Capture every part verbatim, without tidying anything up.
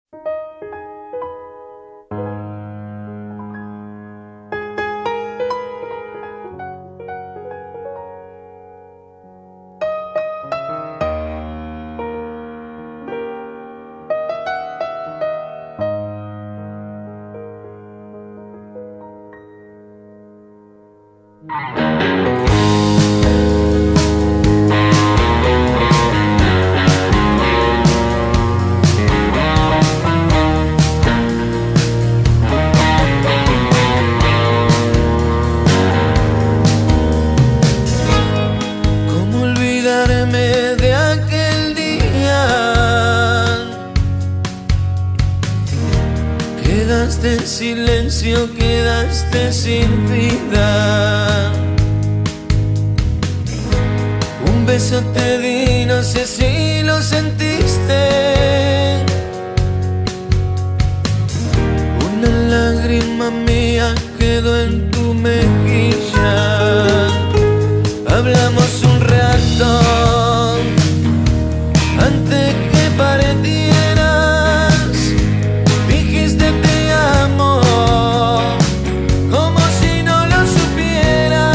¿Cómo olvidarme de aquel día? Quedaste en silencio, quedaste sin vida. Un beso te di, no sé si lo sentiste. Una lágrima mía quedó en tu mejilla. Hablamos un rato antes que partieras. Dijiste te amo, como si no lo supiera.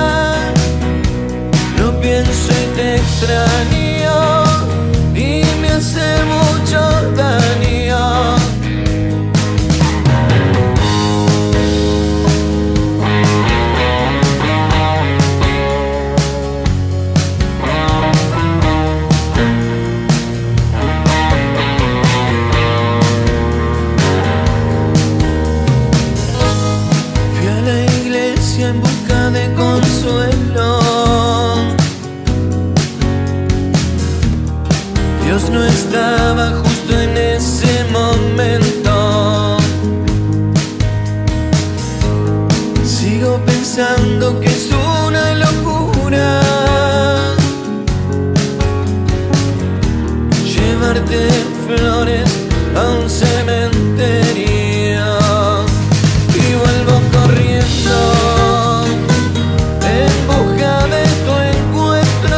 Lo pienso y te extraño y me hace mucho daño. En busca de consuelo, Dios no estaba justo en ese momento. Sigo pensando que es una locura llevarte flores a un cementerio y vuelvo corriendo en busca de tu encuentro.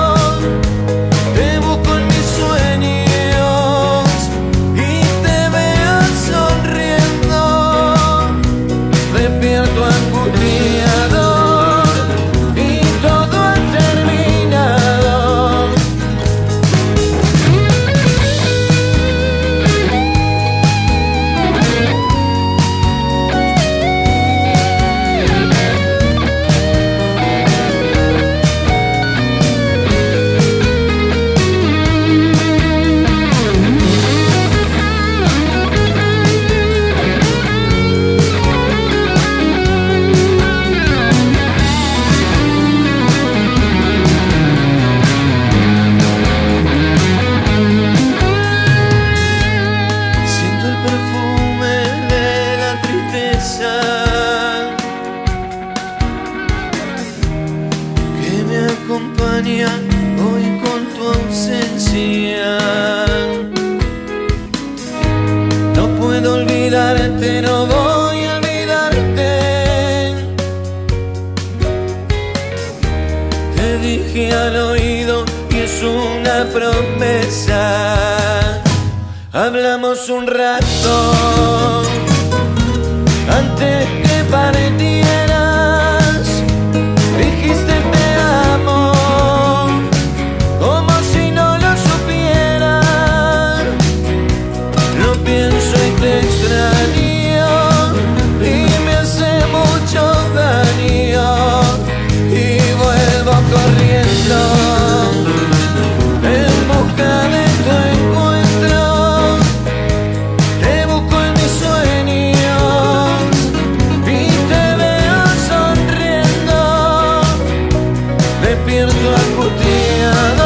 Te busco en mis sueños y te veo sonriendo. Despierto angustiado y todo ha terminado. Que me acompaña hoy con tu ausencia. No puedo olvidarte, no voy a olvidarte. Te dije al oído y es una promesa. Hablamos un rato antes que partieras. Dijiste te amo, como si no lo supiera. Lo pienso y te extraño y me hace mucho daño. Y vuelvo corriendo en busca de tu encuentro. Te busco en mis sueños y te veo sonriendo. Despierto angustiado